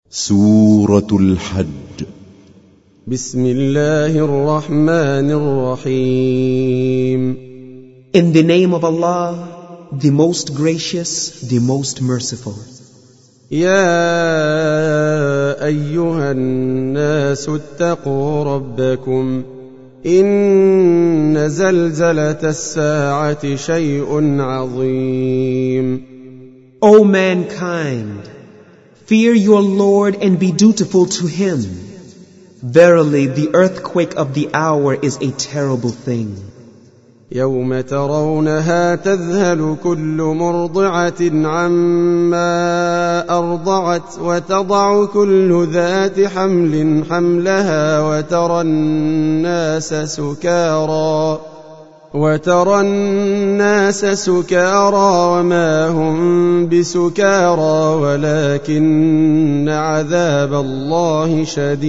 سورة الحج. بسم الله الرحمن الرحيم. In the name of Allah, the most gracious, the most merciful. يا أيها الناس اتقوا ربكم إن زلزلة الساعة شيء عظيم. O mankind, fear your Lord and be dutiful to Him. Verily, the earthquake of the hour is a terrible thing. يوم ترونها تذهل كل مرضعة عما أرضعت وتضع كل ذات حمل حملها وترى الناس سكارى وما هم بسكارى ولكن عذاب الله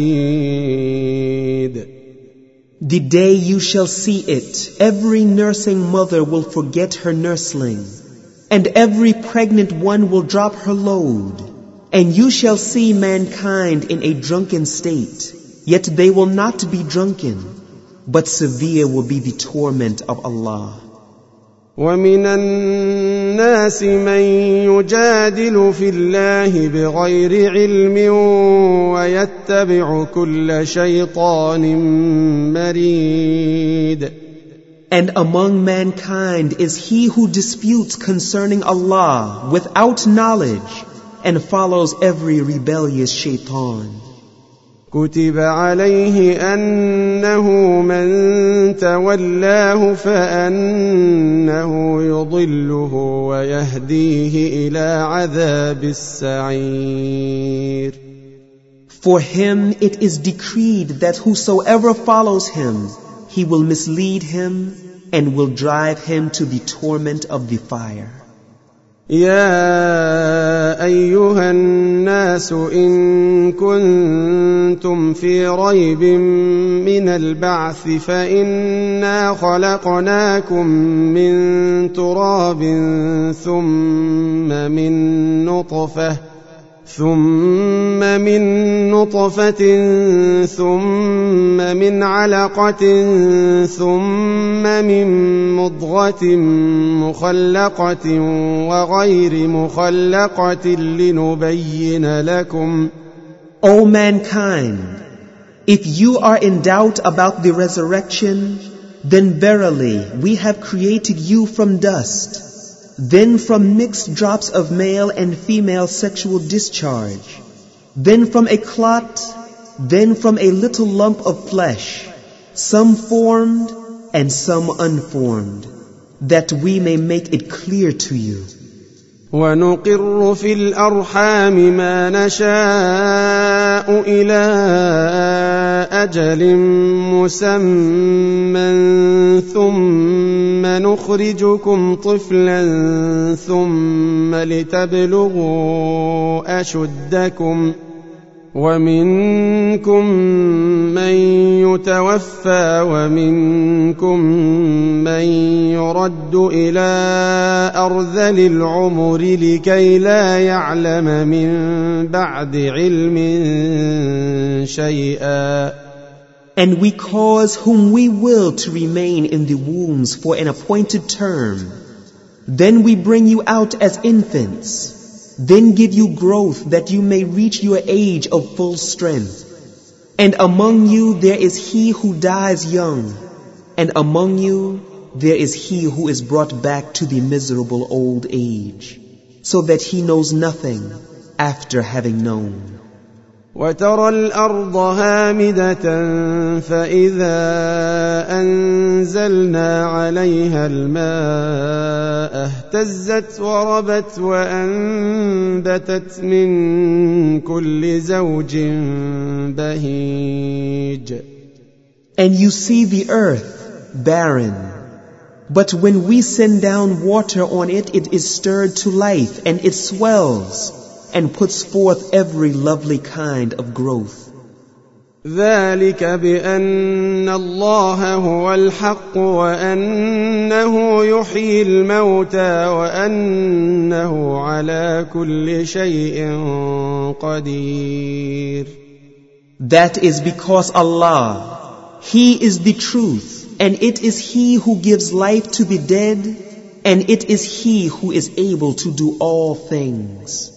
شديد. The day you shall see it, every nursing mother will forget her nursling, and every pregnant one will drop her load. And you shall see mankind in a drunken state, yet they will not be drunken, but severe will be the torment of Allah. ومن الناس من يجادل في الله بغير علم ويتبع كل شيطان مريد. And among mankind is he who disputes concerning Allah without knowledge and follows every rebellious shaitan. كتب عليه أنه من تولاه فأنه يضله ويهديه إلى عذاب السعير. For him it is decreed that whosoever follows him, he will mislead him and will drive him to the torment of the fire. يا أيها الناس إن كنتم في ريب من البعث فإنا خلقناكم من تراب ثم من نطفة ثم من علقة ثم من مضغة مخلقة وغير مخلقة لنبين لكم. O mankind, if you are in doubt about the resurrection, then verily we have created you from dust, then from mixed drops of male and female sexual discharge, then from a clot, then from a little lump of flesh, some formed and some unformed, that we may make it clear to you. ونقر في الأرحام ما نشاء إلى أجل مسمى ثم نخرجكم طفلا ثم لتبلغوا أشدكم ومنكم من يتوفى ومنكم من يرد إلى أرذل العمر لكي لا يعلم من بعد علم شيئا. And we cause whom we will to remain in the wombs for an appointed term. Then we bring you out as infants. Then give you growth that you may reach your age of full strength. And among you there is he who dies young, and among you there is he who is brought back to the miserable old age, so that he knows nothing after having known. وترى الأرض هامدة فإذا أنزلنا عليها الماء اهتزت وربت وأنبتت من كل زوج بهيج. And you see the earth barren, but when we send down water on it, it is stirred to life and it swells and puts forth every lovely kind of growth. ذلك بأن الله هو الحق وأنه يحيي الموتى وأنه على كل شيء قدير. That is because Allah, He is the truth, and it is He who gives life to the dead, and it is He who is able to do all things.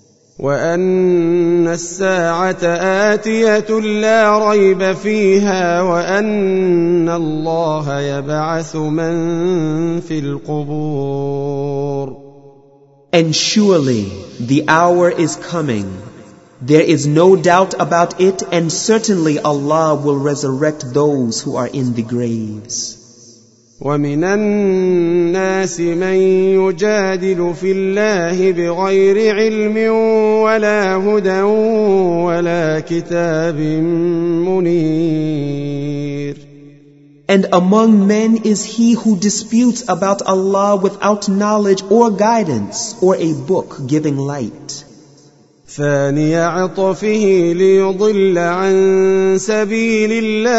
وأن الساعة آتية لا ريب فيها وأن الله يبعث من في القبور. And surely the hour is coming. There is no doubt about it, and certainly Allah will resurrect those who are in the graves. ومن الناس من يجادل في الله بغير علم ولا هدى ولا كتاب منير. And among men is he who disputes about Allah without knowledge or guidance or a book giving light. ثاني عطفه ليضل عن سبيل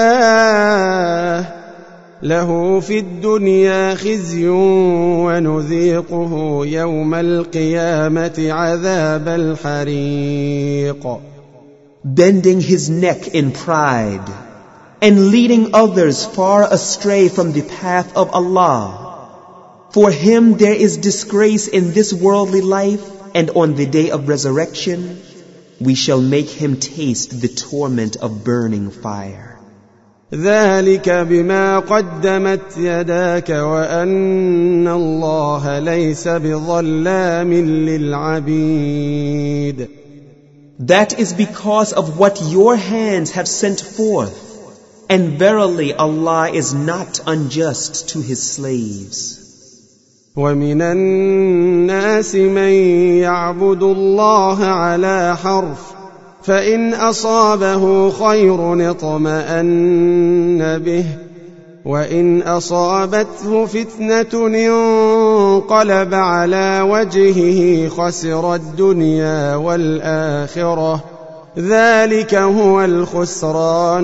الله له في الدنيا خزي ونذيقه يوم القيامة عذاب الحريق. Bending his neck in pride and leading others far astray from the path of Allah. For him there is disgrace in this worldly life, and on the day of resurrection we shall make him taste the torment of burning fire. ذلك بما قدمت يداك وأن الله ليس بظلام للعبيد. That is because of what your hands have sent forth, and verily Allah is not unjust to His slaves. ومن الناس من يعبد الله على حرف فإن أصابه خير اطمأن به وإن أصابته فتنة انقلب على وجهه خسر الدنيا والآخرة ذلك هو الخسران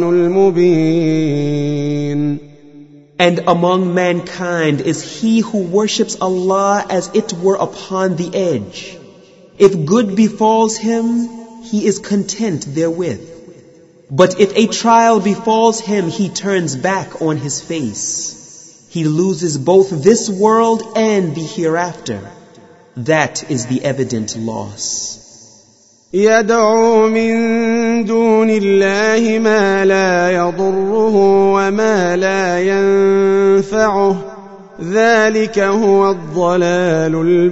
المبين. And among mankind is he who worships Allah as it were upon the edge. If good befalls him, he is content therewith. But if a trial befalls him, he turns back on his face. He loses both this world and the hereafter. That is the evident loss. يدعو من دون الله ما لا يضره وما لا ينفعه ذلك هو الضلال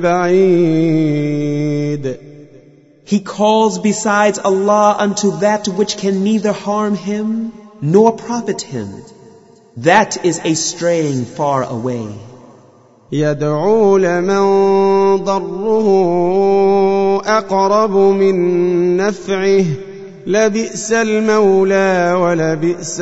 البعيد. He calls besides Allah unto that which can neither harm him nor profit him. That is a straying far away. يدعو لمن ضره أقرب من نفعه لبئس المولى ولبئس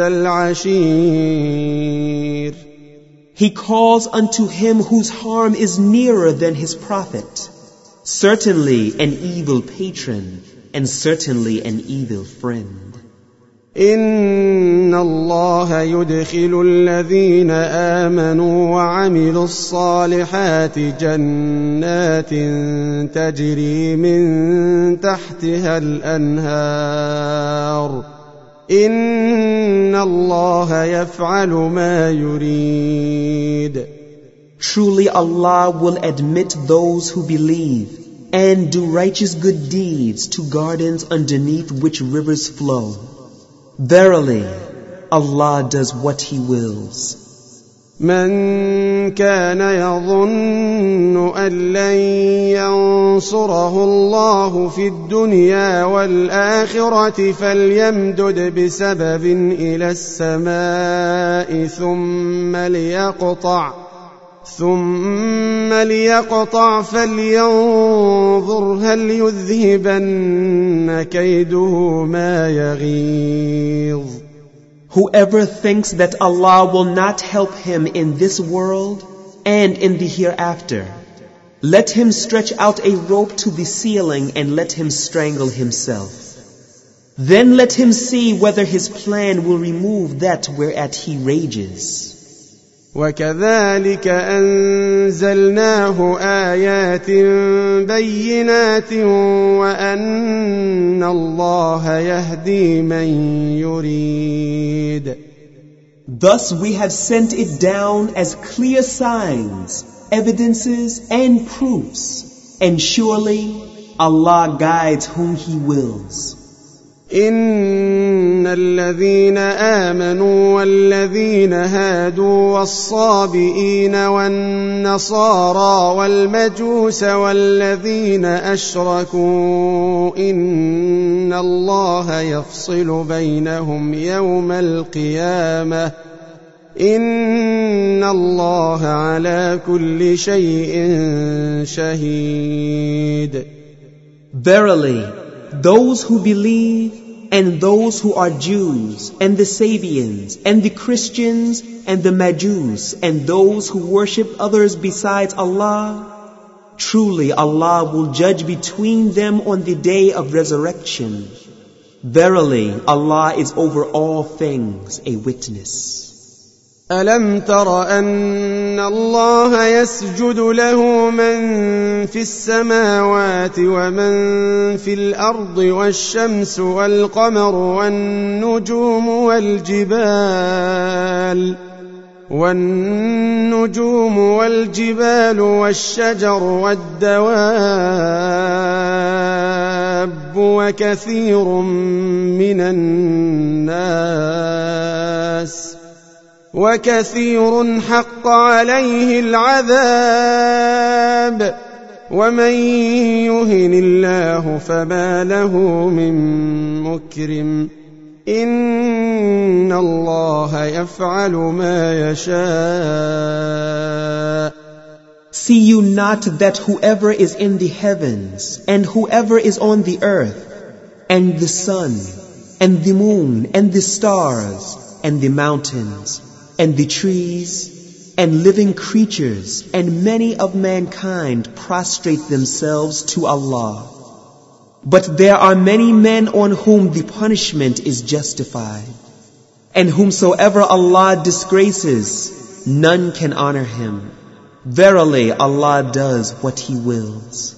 العشير. He calls unto him whose harm is nearer than his profit. Certainly an evil patron, and certainly an evil friend. إن الله يدخل الذين آمنوا وعملوا الصالحات جنات تجري من تحتها الأنهار إن الله يفعل ما يريد. Truly Allah will admit those who believe and do righteous good deeds to gardens underneath which rivers flow. Verily, Allah does what He wills. من كان يظن أن لن ينصره الله في الدنيا والآخرة فليمدد بسبب إلى السماء ثم ليقطع فلينظر هل يذهبن كيده ما يغيظ. Whoever thinks that Allah will not help him in this world and in the hereafter, let him stretch out a rope to the ceiling and let him strangle himself. Then let him see whether his plan will remove that whereat he rages. وكذلك أنزلناه آيات بينات وأن الله يهدي من يريد. Thus we have sent it down as clear signs, evidences and proofs, and surely Allah guides whom He wills. إن الذين آمنوا والذين هادوا والصابئين والنصارى والمجوس والذين أشركوا إن الله يفصل بينهم يوم القيامة إن الله على كل شيء شهيد. Verily, those who believe and those who are Jews and the Sabians and the Christians and the Majus and those who worship others besides Allah, truly Allah will judge between them on the day of resurrection. Verily, Allah is over all things a witness. ألم تر أن الله يسجد له من في السماوات ومن في الأرض والشمس والقمر والنجوم والجبال والشجر والدواب وكثير من الناس وكثير حق عليه العذاب ومن يهن الله فما له من مكرم إن الله يفعل ما يشاء. See you not that whoever is in the heavens and whoever is on the earth and the sun and the moon and the stars and the mountains and the trees and living creatures and many of mankind prostrate themselves to Allah. But there are many men on whom the punishment is justified, and whomsoever Allah disgraces, none can honor him. Verily, Allah does what He wills.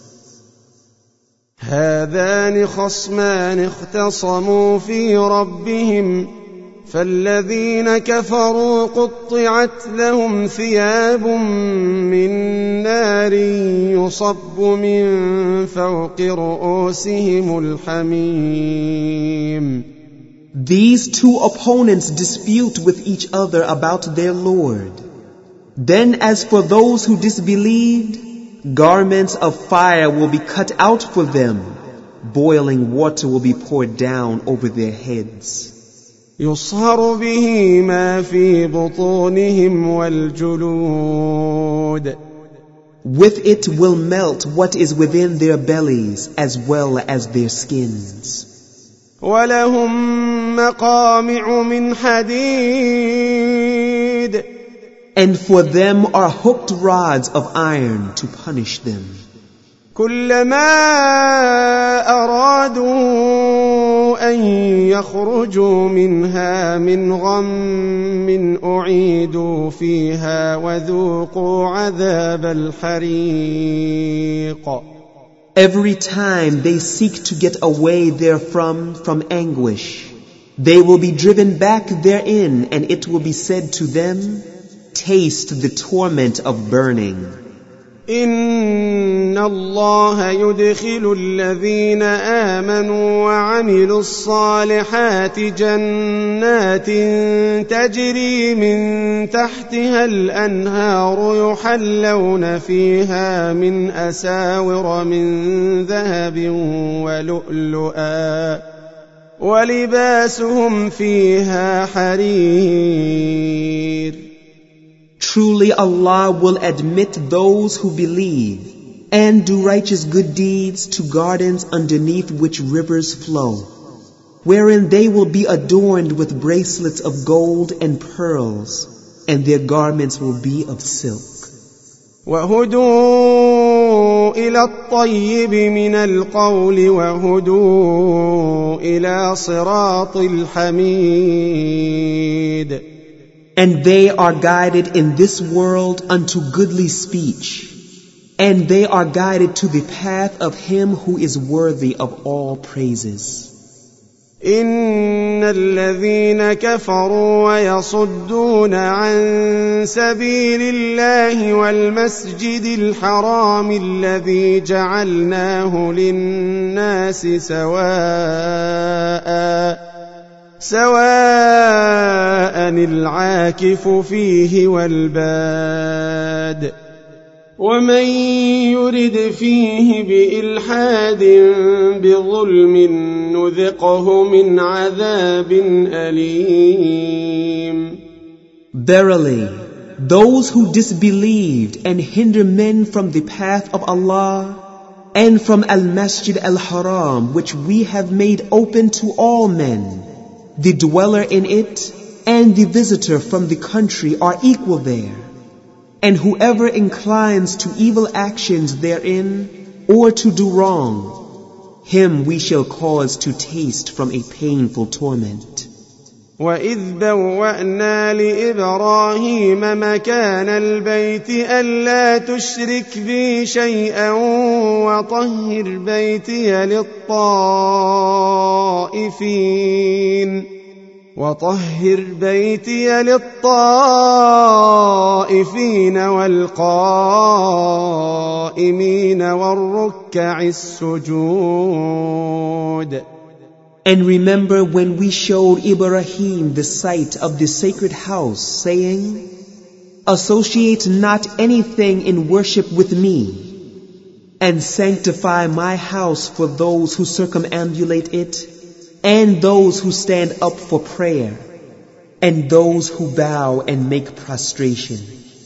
هذان خصمان اختصموا في ربهم فالذين كفروا قطعت لهم ثياب من نار يصب من فوق رؤوسهم الحميم. These two opponents dispute with each other about their Lord. Then as for those who disbelieved, garments of fire will be cut out for them. Boiling water will be poured down over their heads. يصهر به ما في بطونهم والجلود. With it will melt what is within their bellies as well as their skins. ولهم مقامع من حديد. And for them are hooked rods of iron to punish them. كلما أرادوا أن يخرجوا منها من غم أعيدوا فيها وذوقوا عذاب الحريق. Every time they seek to get away therefrom from anguish, they will be driven back therein, and it will be said to them, taste the torment of burning. إن الله يدخل الذين آمنوا وعملوا الصالحات جنات تجري من تحتها الأنهار يحلون فيها من أساور من ذهب ولؤلؤا ولباسهم فيها حرير. Truly Allah will admit those who believe and do righteous good deeds to gardens underneath which rivers flow, wherein they will be adorned with bracelets of gold and pearls, and their garments will be of silk. وهدوا إلى الطيب من القول وهدوا إلى صراط الحميد. And they are guided in this world unto goodly speech, and they are guided to the path of him who is worthy of all praises. إن الذين كفروا ويصدون عن سبيل الله والمسجد الحرام الذي جعلناه للناس سواء العاكف فيه والباد ومن يرد فيه بإلحاد بظلم نذقه من عذاب أليم. Verily, those who disbelieved and hinder men from the path of Allah and from Al-Masjid Al-Haram, which we have made open to all men, the dweller in it and the visitor from the country are equal there. And whoever inclines to evil actions therein, or to do wrong, him we shall cause to taste from a painful torment. وَإِذْ بَوَّأْنَا لِإِبْرَاهِيمَ مَكَانَ الْبَيْتِ أَلَّا تُشْرِكْ بِي شَيْئًا وَطَهِّرْ بَيْتِيَ لِلطَّائِفِينَ وَالْقَائِمِينَ وَالرُّكَّعِ السُّجُودِ. And remember when we showed Ibrahim the site of the sacred house, saying, associate not anything in worship with me, and sanctify my house for those who circumambulate it, and those who stand up for prayer, and those who bow and make prostration.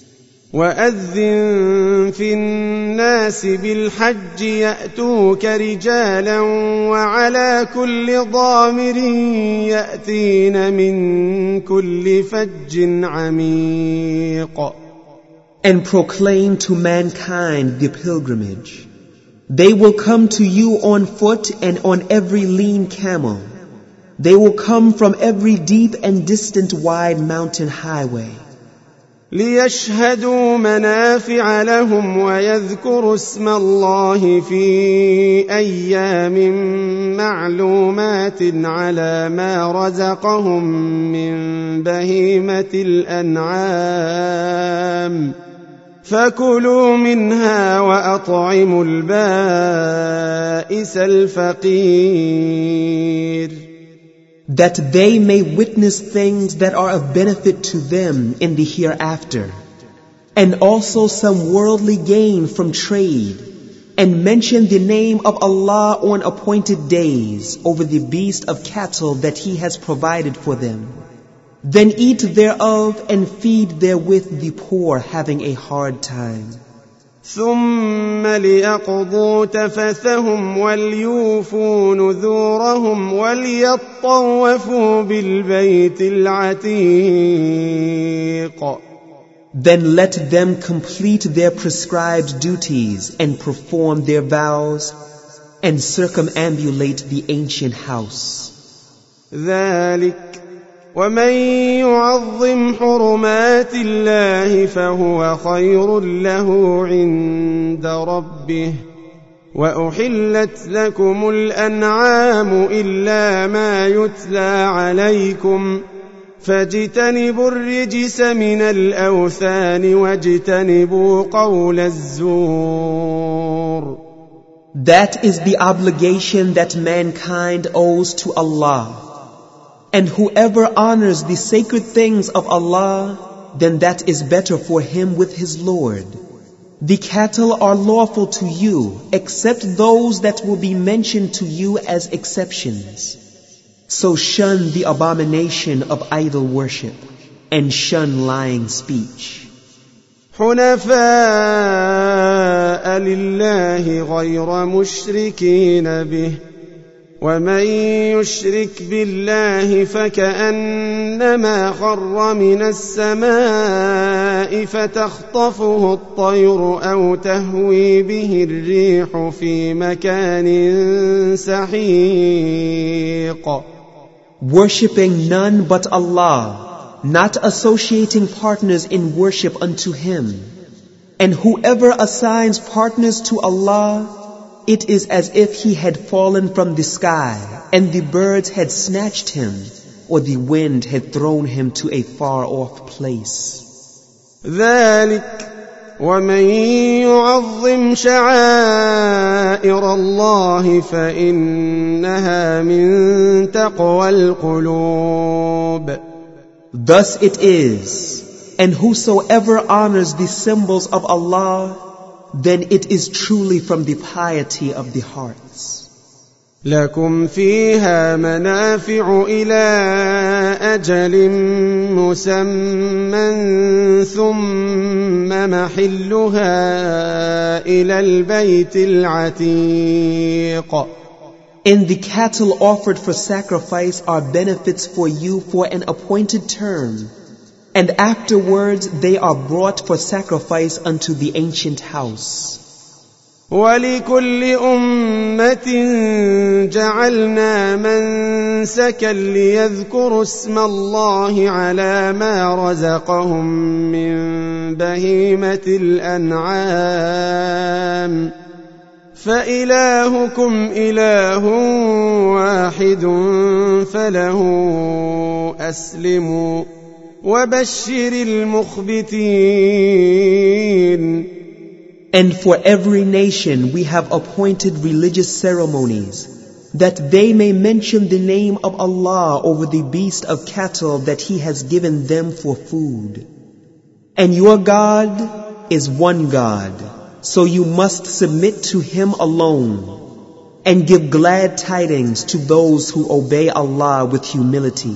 وَأَذِّن فِي النَّاسِ بِالْحَجِّ يَأْتُوكَ رِجَالًا وَعَلَى كُلِّ ضَامِرٍ يَأْتِينَ مِنْ كُلِّ فَجٍّ عَمِيقٍ. And proclaim to mankind the pilgrimage. They will come to you on foot and on every lean camel. They will come from every deep and distant wide mountain highway. لِيَشْهَدُوا مَنَافِعَ لَهُمْ وَيَذْكُرُوا اسْمَ اللَّهِ فِي أَيَّامٍ مَّعْلُومَاتٍ عَلَى مَا رَزَقَهُم مِّن بَهِيمَةِ الْأَنْعَامِ فَكُلُوا مِنْهَا وَأَطْعِمُوا الْبَائِسَ الْفَقِيرَ. That they may witness things that are of benefit to them in the hereafter, and also some worldly gain from trade, and mention the name of Allah on appointed days over the beast of cattle that He has provided for them. Then eat thereof and feed therewith the poor having a hard time. ثُمَّ لِيَقْضُوا تَفَثَهُمْ وَلْيُوفُوا نُذُورَهُمْ وَلْيَطَّوَّفُوا بِالْبَيْتِ الْعَتِيقِ. Then let them complete their prescribed duties and perform their vows and circumambulate the ancient house. ذَلِكَ وَمَن يُعَظِّمْ حُرُمَاتِ اللَّهِ فَهُوَ خَيْرٌ لَّهُ عِندَ رَبِّهِ وَأُحِلَّتْ لَكُمُ الْأَنْعَامُ إِلَّا مَا يُتْلَى عَلَيْكُمْ فَاجْتَنِبُوا الرِّجْسَ مِنَ الْأَوْثَانِ وَاجْتَنِبُوا قَوْلَ الزُّورِ. That is the obligation that mankind owes to Allah. And whoever honors the sacred things of Allah, then that is better for him with his Lord. The cattle are lawful to you, except those that will be mentioned to you as exceptions. So shun the abomination of idol worship, and shun lying speech. حُنَفَاءَ لِلَّهِ غَيْرَ مُشْرِكِينَ بِهِ ومن يشرك بالله فكأنما خر من السماء فتخطفه الطير أو تهوي به الريح في مكان سحيق. Worshipping none but Allah, not associating partners in worship unto Him. And whoever assigns partners to Allah, it is as if he had fallen from the sky, and the birds had snatched him, or the wind had thrown him to a far-off place. ذلك ومن يعظم شعائر الله فإنها من تقوى القلوب. Thus it is, and whosoever honors the symbols of Allah, then it is truly from the piety of the hearts. لكم فيها منافع إلى أجل مسمى ثم محلها إلى البيت العتيق. In the cattle offered for sacrifice are benefits for you for an appointed term, and afterwards they are brought for sacrifice unto the ancient house. وَلِكُلِّ أُمَّةٍ جَعَلْنَا مَنسَكًا لِيَذْكُرُوا اسْمَ اللَّهِ عَلَى مَا رَزَقَهُم مِّن بَهِيمَةِ الْأَنْعَامِ فَإِلَٰهُكُمْ إِلَٰهٌ وَاحِدٌ فَلَهُ أَسْلِمُوا وَبَشِّرِ الْمُخْبِتِينَ. And for every nation we have appointed religious ceremonies, that they may mention the name of Allah over the beast of cattle that He has given them for food. And your God is one God, so you must submit to Him alone, and give glad tidings to those who obey Allah with humility.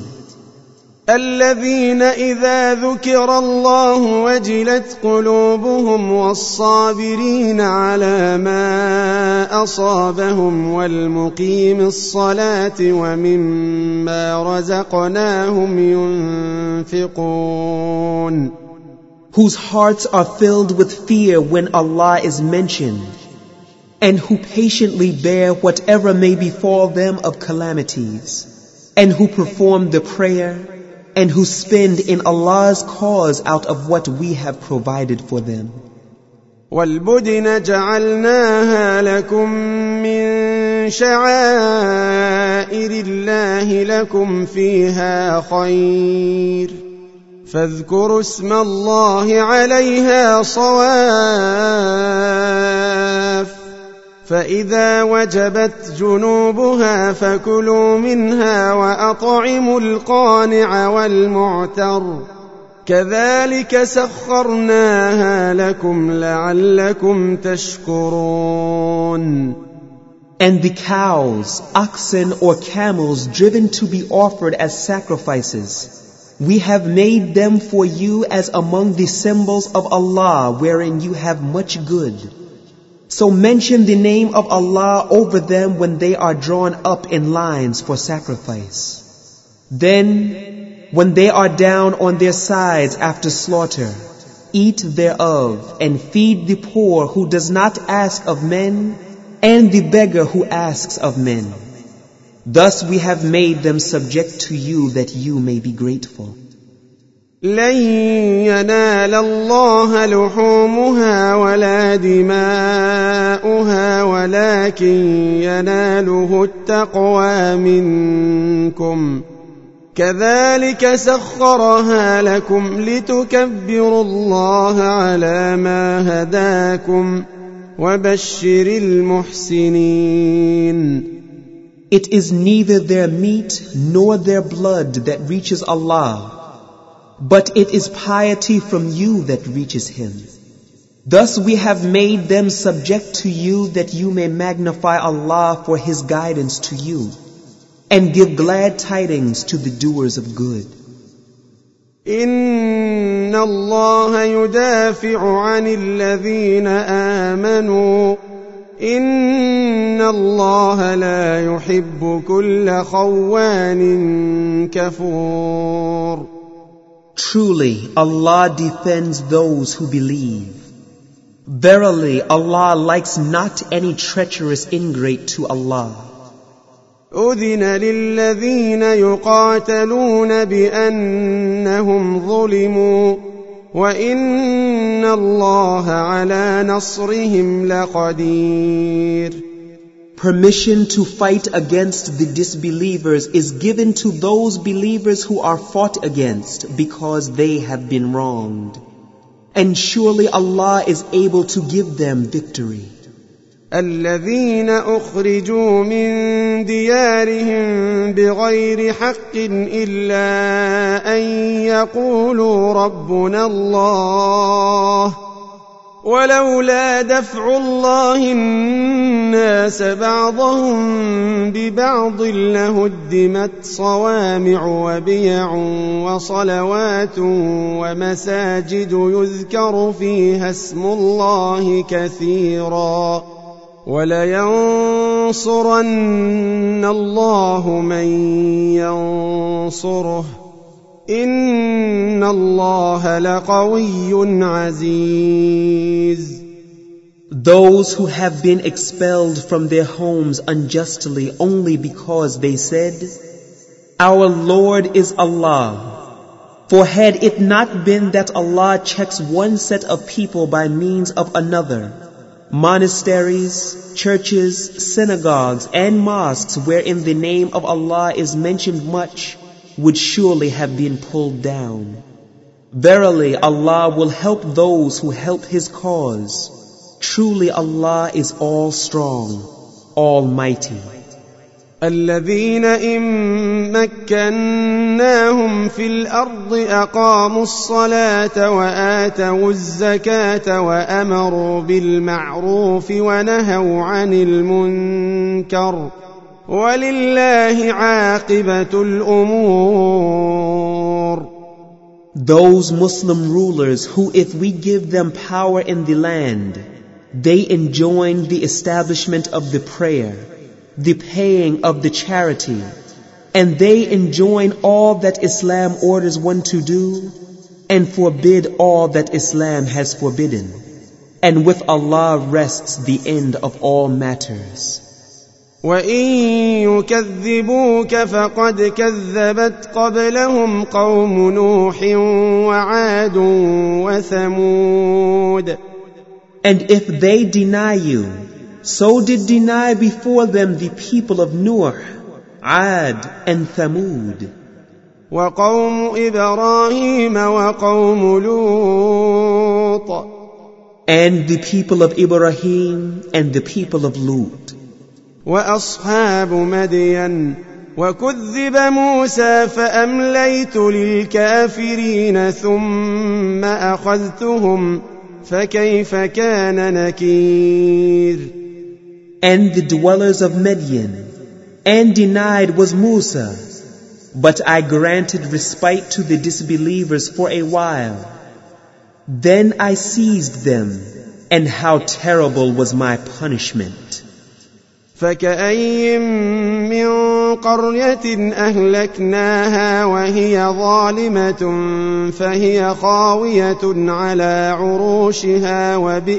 الذين إذا ذكر الله وجلت قلوبهم والصابرين على ما أصابهم والمقيم الصلاة ومما رزقناهم ينفقون. Whose hearts are filled with fear when Allah is mentioned, and who patiently bear whatever may befall them of calamities, and who perform the prayer, and who spend in Allah's cause out of what we have provided for them. وَالْبُدْنَ جَعَلْنَاهَا لَكُم مِّن شَعَائِرِ اللَّهِ لَكُمْ فِيهَا خَيْرٌ فاذكروا اسم الله عليها صواف فإذا وجبت جنوبها فكلوا منها وأطعموا القانع والمعتر كذلك سخرناها لكم لعلكم تشكرون. And the cows, oxen or camels driven to be offered as sacrifices, we have made them for you as among the symbols of Allah wherein you have much good. So mention the name of Allah over them when they are drawn up in lines for sacrifice. Then, when they are down on their sides after slaughter, eat thereof and feed the poor who does not ask of men and the beggar who asks of men. Thus we have made them subject to you that you may be grateful. لن ينال الله لحومها ولا دماؤها ولكن يناله التقوى منكم كذلك سخرها لكم لتكبروا الله على ما هداكم وبشر المحسنين. It is neither their meat nor their blood that reaches Allah, but it is piety from you that reaches Him. Thus we have made them subject to you that you may magnify Allah for His guidance to you, and give glad tidings to the doers of good. إن الله يدافع عن الذين آمنوا إن الله لا يحب كل خوان كفور. Truly, Allah defends those who believe. Verily, Allah likes not any treacherous ingrate to Allah. أذن للذين يقاتلون بأنهم ظلموا وإن الله على نصرهم لقدير. Permission to fight against the disbelievers is given to those believers who are fought against because they have been wronged. And surely Allah is able to give them victory. الذين أخرجوا من ديارهم بغير حق إلا أن يقولوا ربنا الله ولولا دفع الله الناس بعضهم ببعض لهدمت صوامع وبيع وصلوات ومساجد يذكر فيها اسم الله كثيرا ولينصرن الله من ينصره إن الله لقوي عزيز. Those who have been expelled from their homes unjustly only because they said, Our Lord is Allah. For had it not been that Allah checks one set of people by means of another, monasteries, churches, synagogues, and mosques wherein the name of Allah is mentioned much, would surely have been pulled down. Verily, Allah will help those who help His cause. Truly, Allah is all strong, almighty. الذين إن مكناهم في الأرض أقاموا الصلاة وآتوا الزكاة وأمروا بالمعروف ونهوا عن المنكر ولله عاقبة الأمور. Those Muslim rulers who, if we give them power in the land, they enjoin the establishment of the prayer, the paying of the charity, and they enjoin all that Islam orders one to do, and forbid all that Islam has forbidden. And with Allah rests the end of all matters. وَإِن يُكَذِّبُوكَ فَقَدْ كَذَّبَتْ قَبْلَهُمْ قَوْمُ نُوحٍ وَعَادٌ وَثَمُودَ. And if they deny you, so did deny before them the people of Nuh, Ad, and Thamud. وَقَوْمُ إِبْرَاهِيمَ وَقَوْمُ لُوطٍ. And the people of Ibrahim and the people of Lut. وأصحاب مدين وكذب موسى فأمليت للكافرين ثم أخذتهم فكيف كان نكير. And the dwellers of Midian and denied was Musa, but I granted respite to the disbelievers for a while. Then I seized them, and how terrible was my punishment. فكأي من قرية أهلكناها وهي ظالمة فهي خاوية على عروشها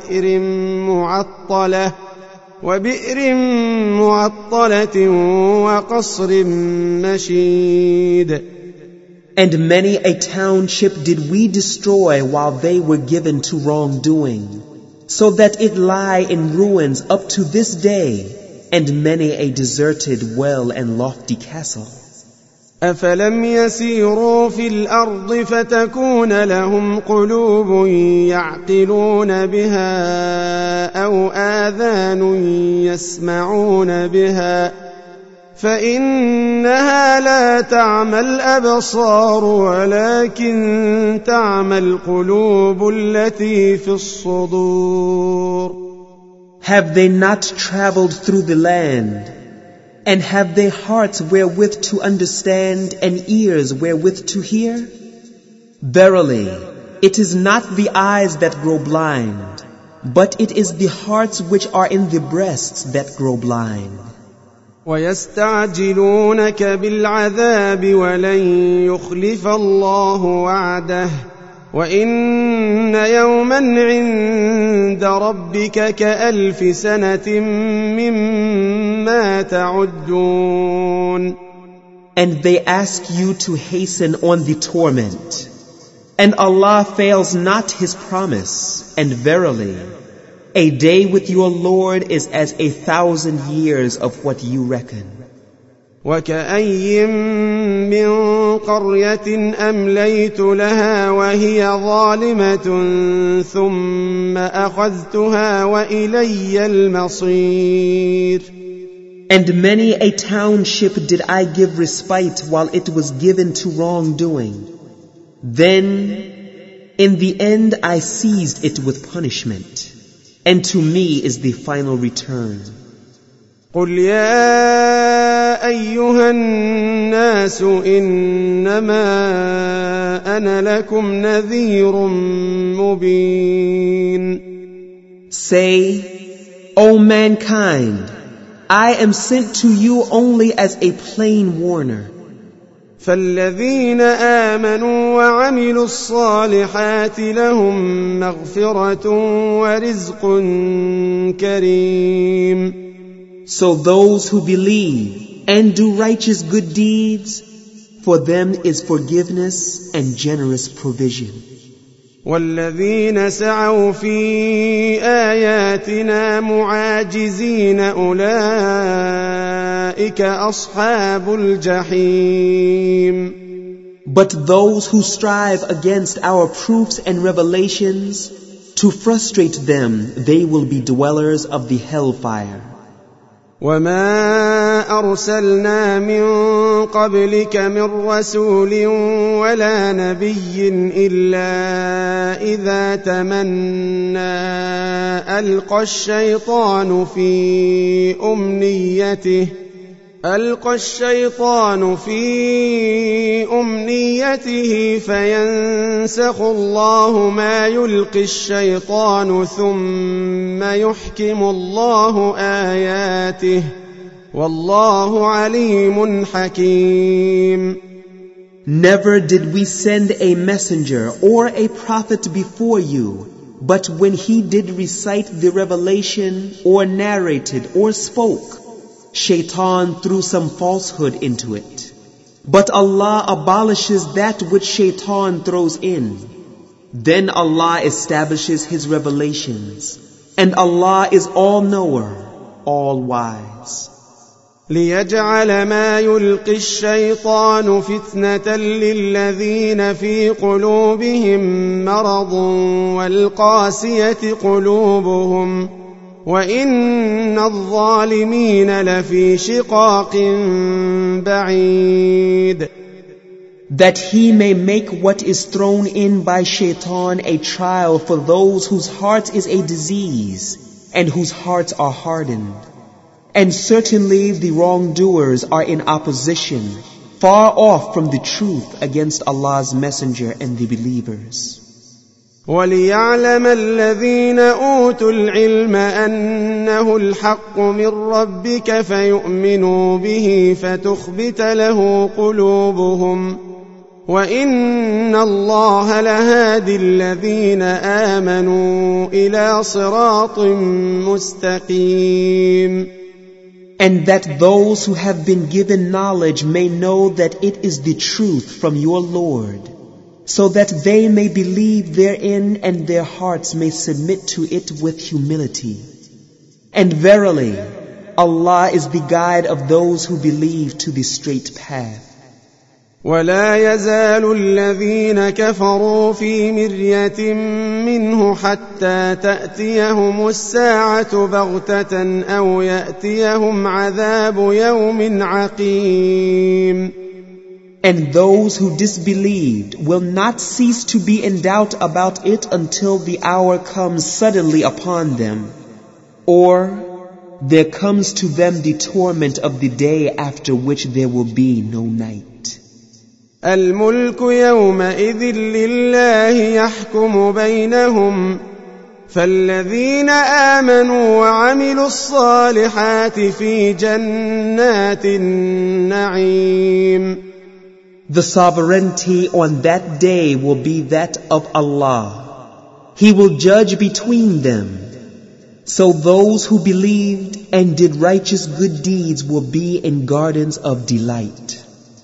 وبئر معطلة وقصر مشيد. And many a township did we destroy while they were given to wrongdoing, so that it lie in ruins up to this day, and many a deserted well and lofty castle. أفلم يسيروا في الأرض فتكون لهم قلوب يعقلون بها أو آذان يسمعون بها فإنها لا تعمى الأبصار ولكن تعمى القلوب التي في الصدور. Have they not traveled through the land? And have they hearts wherewith to understand and ears wherewith to hear? Verily, it is not the eyes that grow blind, But it is the hearts which are in the breasts that grow blind. ويستعجلونك بالعذاب ولن يخلف الله وعده وإن يوما عند ربك كألف سنة مما تعدون. And they ask you to hasten on the torment. And Allah fails not His promise, and verily, a day with your Lord is as 1,000 years of what you reckon. وكأي من قرية أمليت لها وهي ظالمة ثم أخذتها وإلي المصير. And many a township did I give respite while it was given to wrongdoing. Then, in the end, I seized it with punishment, and to me is the final return. قل يا أيها الناس إنما أنا لكم نذير مبين. Say, O mankind, I am sent to you only as a plain warner. فالذين آمنوا وعملوا الصالحات لهم مغفرة ورزق كريم. So those who believe and do righteous good deeds, for them is forgiveness and generous provision. والذين سعوا في آياتنا معاجزين أولئك أصحاب الجحيم. But those who strive against our proofs and revelations, to frustrate them, they will be dwellers of the hellfire. وما أرسلنا من قبلك من رسول ولا نبي إلا إذا تمنى ألقى الشيطان في أمنيته فينسخ الله ما يلقي الشيطان ثم يحكم الله آياته والله عليم حكيم. Never did we send a messenger or a prophet before you, but when he did recite the revelation or narrated or spoke, Shaitan threw some falsehood into it. But Allah abolishes that which Shaitan throws in. Then Allah establishes His revelations, and Allah is all-knower, all-wise. ليجعل ما يلقي الشيطان فتنة للذين في قلوبهم مرض والقاسية قلوبهم وإن الظالمين لفي شقاق بعيد. That He may make what is thrown in by Shaitan a trial for those whose heart is a disease and whose hearts are hardened. And certainly the wrongdoers are in opposition, far off from the truth against Allah's Messenger and the believers. وَلِيَعْلَمَ الَّذِينَ أُوتُوا الْعِلْمَ أَنَّهُ الْحَقُّ مِنْ رَبِّكَ فَيُؤْمِنُوا بِهِ فَتُخْبِتَ لَهُ قُلُوبُهُمْ وَإِنَّ اللَّهَ لَهَادِي الَّذِينَ آمَنُوا إِلَى صِرَاطٍ مُسْتَقِيمٍ. And that those who have been given knowledge may know that it is the truth from your Lord, so that they may believe therein and their hearts may submit to it with humility. And verily, Allah is the guide of those who believe to the straight path. ولا يزال الذين كفروا في مرية منه حتى تأتيهم الساعة بغتة أو يأتيهم عذاب يوم عقيم. And those who disbelieved will not cease to be in doubt about it until the hour comes suddenly upon them, or there comes to them the torment of the day after which there will be no night. الملك يومئذ لله يحكم بينهم فالذين آمنوا وعملوا الصالحات في جنات النعيم. The sovereignty on that day will be that of Allah. He will judge between them. So those who believed and did righteous good deeds will be in gardens of delight.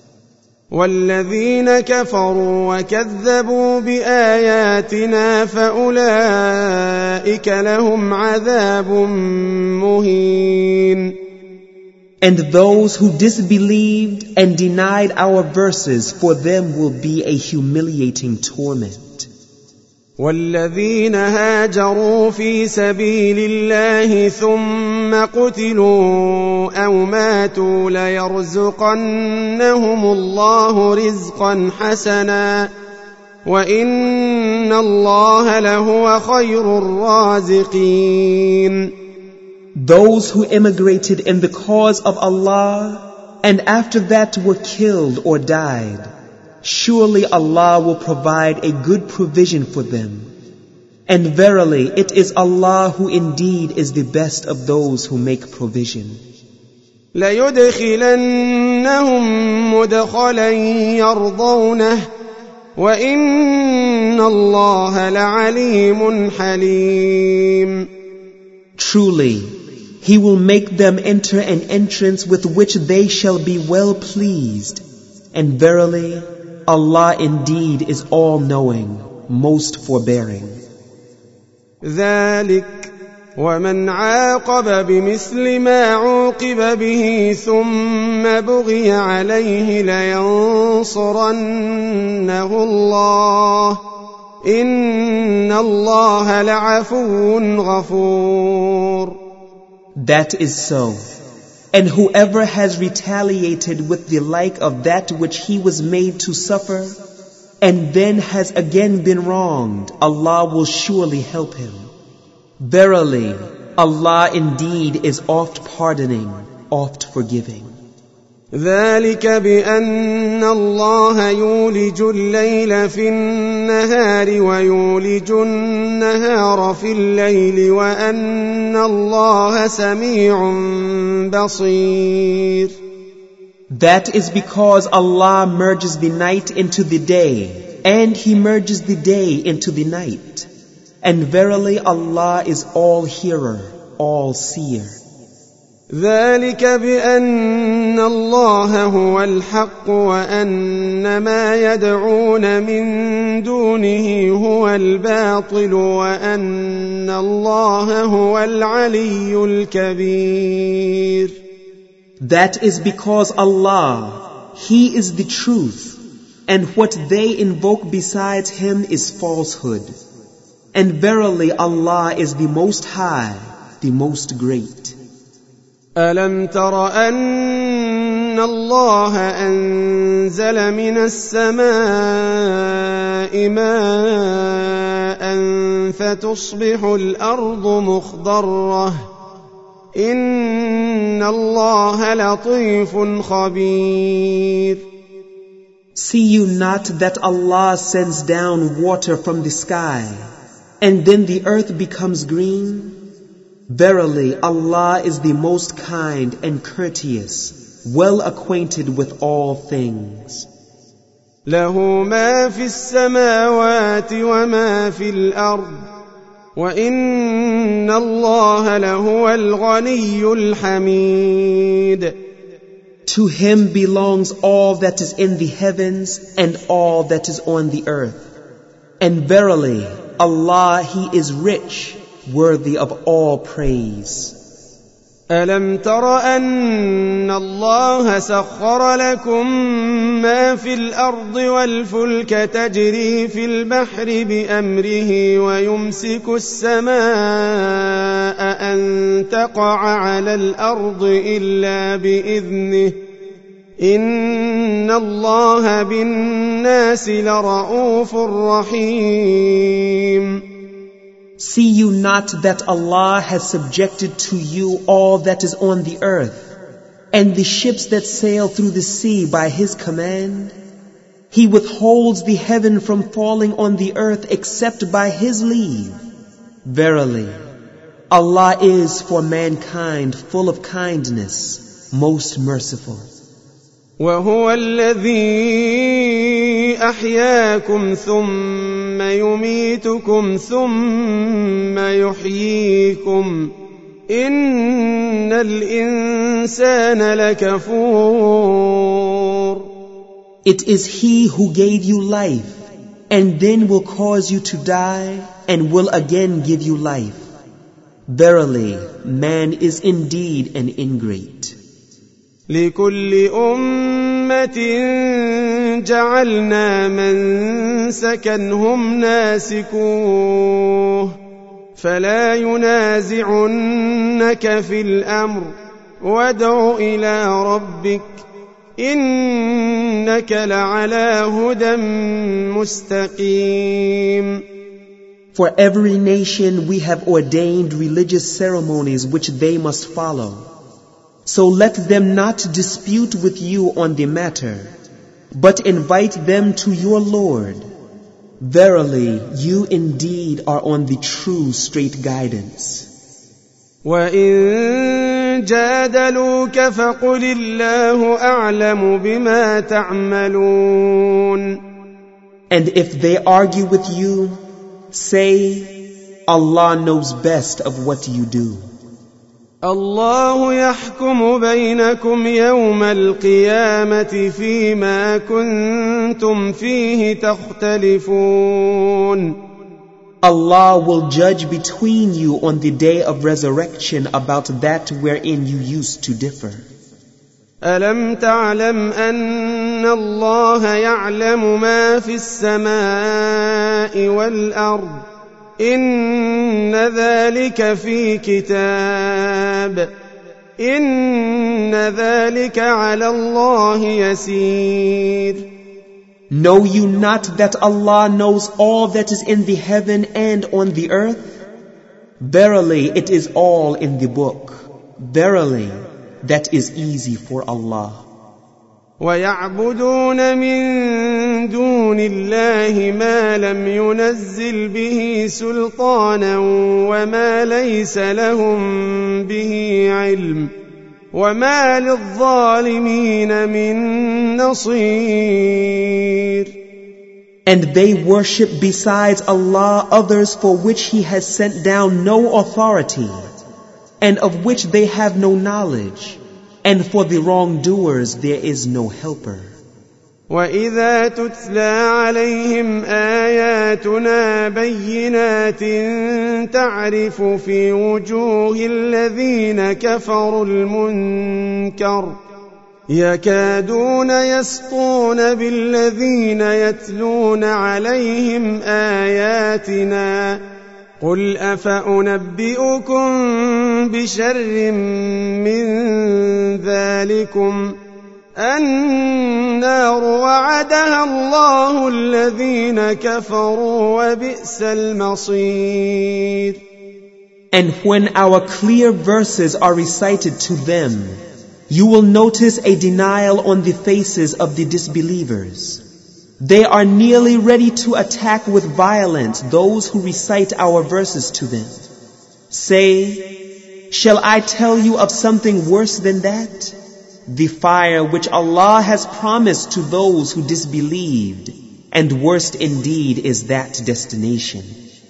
والذين كفروا وكذبوا بآياتنا فأولئك لهم عذاب مهين. And those who disbelieved and denied our verses, for them will be a humiliating torment. والذين هاجروا في سبيل الله ثم قتلوا أو ماتوا ليرزقنهم الله رزقا حسنا وإن الله لهو خير الرازقين. Those who immigrated in the cause of Allah and after that were killed or died, surely Allah will provide a good provision for them. And verily, it is Allah who indeed is the best of those who make provision. لَيُدْخِلَنَّهُمْ مُدْخَلًا يَرْضَوْنَهُ وَإِنَّ اللَّهَ لَعَلِيمٌ حَلِيمٌ. Truly, He will make them enter an entrance with which they shall be well pleased. And verily, Allah indeed is all-knowing, most forbearing. ذلك ومن عاقب بمثل ما عوقب به ثم بغي عليه لينصرنه الله إن الله لعفو غفور. That is so. And whoever has retaliated with the like of that which he was made to suffer, and then has again been wronged, Allah will surely help him. Verily, Allah indeed is oft pardoning, oft forgiving. ذلك بأن الله يولج الليل في النهار ويولج النهار في الليل وأن الله سميع بصير. That is because Allah merges the night into the day, and He merges the day into the night. And verily Allah is all-hearer, all-seer. ذلك بأن الله هو الحق وأن ما يدعون من دونه هو الباطل وأن الله هو العلي الكبير. That is because Allah, He is the truth, and what they invoke besides Him is falsehood. And verily Allah is the Most High, the Most Great. ألم تر أن الله أنزل من السماء ماء فتصبح الأرض مخضرة إن الله لطيف خبير. See you not that Allah sends down water from the sky, and then the earth becomes green? Verily, Allah is the most kind and courteous, well acquainted with all things. له ما في السماوات وما في الأرض وإن الله لهو الغني الحميد. To Him belongs all that is in the heavens and all that is on the earth. And verily, Allah, He is rich, worthy of all praise. ألم تر أن الله سخر لكم ما في الأرض والفلك تجري في البحر بأمره ويمسك السماء أن تقع على الأرض إلا بإذنه إن الله بالناس لرءوف رحيم. See you not that Allah has subjected to you all that is on the earth, and the ships that sail through the sea by His command? He withholds the heaven from falling on the earth except by His leave. Verily, Allah is for mankind full of kindness, most merciful. وهو الذي أحياكم ثم يميتكم ثم يحييكم إن الإنسان لكفور. It is He who gave you life and then will cause you to die and will again give you life. Verily, man is indeed an ingrate. لكل أمة جعلنا منسكا هم ناسكوه فلا ينازعنك في الأمر وادع إلى ربك إنك لعلى هدى مستقيم. For every nation we have ordained religious ceremonies which they must follow. So let them not dispute with you on the matter, but invite them to your Lord. Verily, you indeed are on the true straight guidance. وَإِن جَادَلُوكَ فَقُلِ اللَّهُ أَعْلَمُ بِمَا تَعْمَلُونَ. And if they argue with you, say, Allah knows best of what you do. الله يحكم بينكم يوم القيامة فيما كنتم فيه تختلفون. Allah will judge between you on the day of resurrection about that wherein you used to differ. ألم تعلم أن الله يعلم ما في السماء والأرض إن ذلك في كتاب إن ذلك على الله يسير. Know you not that Allah knows all that is in the heaven and on the earth? Verily, it is all in the book. Verily, that is easy for Allah. وَيَعْبُدُونَ مِن دُونِ اللَّهِ مَا لَمْ يُنَزِّلْ بِهِ سُلْطَانًا وَمَا لَيْسَ لَهُم بِهِ عِلْمٌ وَمَا لِلظَّالِمِينَ مِن نَصِيرٍ. And they worship besides Allah others for which He has sent down no authority, and of which they have no knowledge. And for the wrongdoers there is no helper. وَإِذَا تُتْلَى عَلَيْهِمْ آيَاتُنَا بَيِّنَاتٍ تَعْرِفُ فِي وُجُوهِ الَّذِينَ كَفَرُوا الْمُنكَرَ يَكَادُونَ يَسْطُونَ بِالَّذِينَ يَتْلُونَ عَلَيْهِمْ آيَاتِنَا قُلْ أَفَأُنَبِّئُكُم بِشَرٍّ مِّن ذَلِكُمْ النَّارُ وَعَدَهَا اللَّهُ الَّذِينَ كَفَرُوا وَبِئْسَ الْمَصِيرُ. And when our clear verses are recited to them, you will notice a denial on the faces of the disbelievers. They are nearly ready to attack with violence those who recite our verses to them. Say, shall I tell you of something worse than that? The fire which Allah has promised to those who disbelieved, and worst indeed is that destination.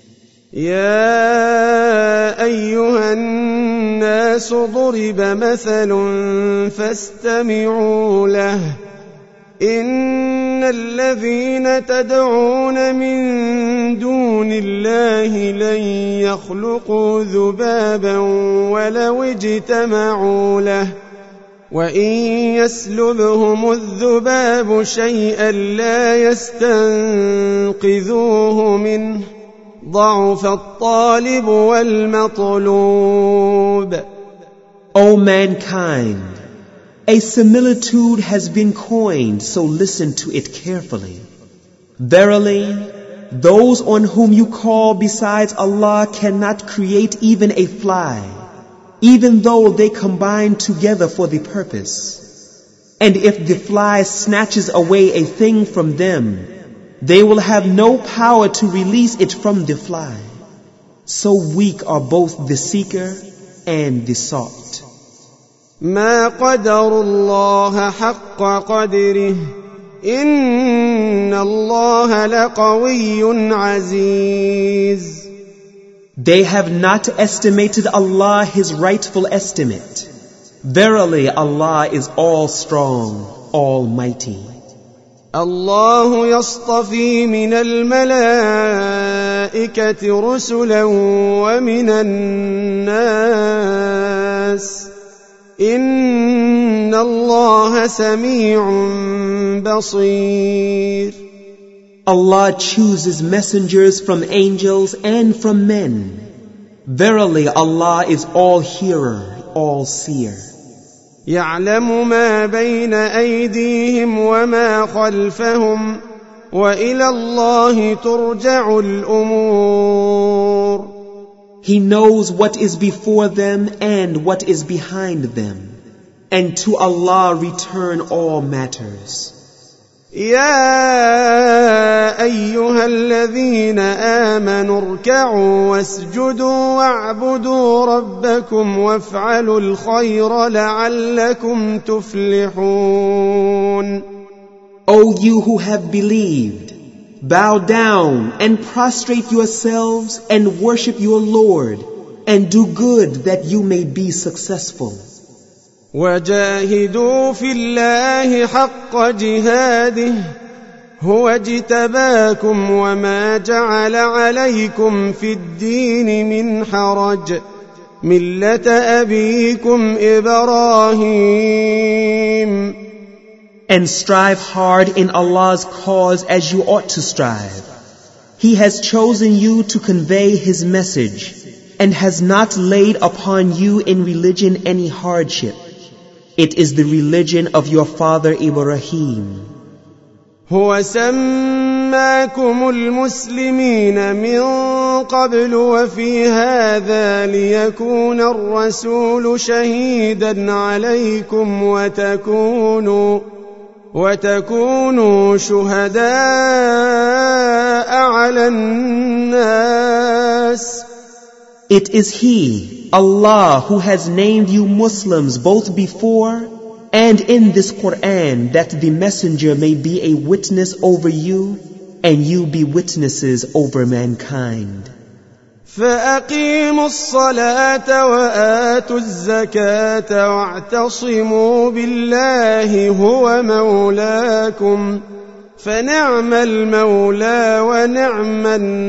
يا أيها الناس ضرب مثل فاستمعوا له إن الذين تدعون من دون الله لن يخلقوا ذبابا ولو اجتمعوا له وإن يسلبهم الذباب شيئا لا يستنقذوه منه ضعف الطالب والمطلوب. O mankind, a similitude has been coined, so listen to it carefully. Verily, those on whom you call besides Allah cannot create even a fly, even though they combine together for the purpose. And if the fly snatches away a thing from them, they will have no power to release it from the fly. So weak are both the seeker and the sought. ما قدر الله حق قدره إن الله لقوي عزيز. They have not estimated Allah His rightful estimate. Verily Allah is all strong, almighty. الله يصطفي من الملائكة رسلا ومن الناس إن الله سميع بصير. Allah chooses messengers from angels and from men. Verily Allah is all hearer, all seer. يعلم ما بين أيديهم وما خلفهم وإلى الله ترجع الأمور. He knows what is before them and what is behind them, and to Allah return all matters. يا أيها الذين آمنوا اركعوا واسجدوا واعبدوا ربكم وافعلوا الخير لعلكم تفلحون. O you who have believed, bow down and prostrate yourselves and worship your Lord, and do good that you may be successful. وجاهدوا في الله حق جهاده هو اجتباكم وما جعل عليكم في الدين من حرج ملة أبيكم إبراهيم. And strive hard in Allah's cause as you ought to strive. He has chosen you to convey His message and has not laid upon you in religion any hardship. It is the religion of your father Ibrahim. هو سماكم المسلمين من قبل وفي هذا ليكون الرسول شهيدا عليكم وتكونوا شهداء على الناس. It is He, Allah, who has named you Muslims both before and in this Quran, that the messenger may be a witness over you and you be witnesses over mankind. فأقيموا الصلاة وآتوا الزكاة واعتصموا بالله هو مولاكم فنعم المولى ونعم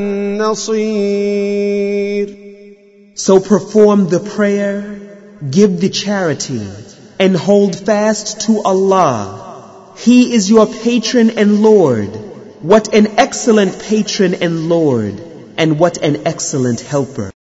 النصير. So perform the prayer, give the charity, and hold fast to Allah. He is your patron and Lord. What an excellent patron and Lord, and what an excellent helper.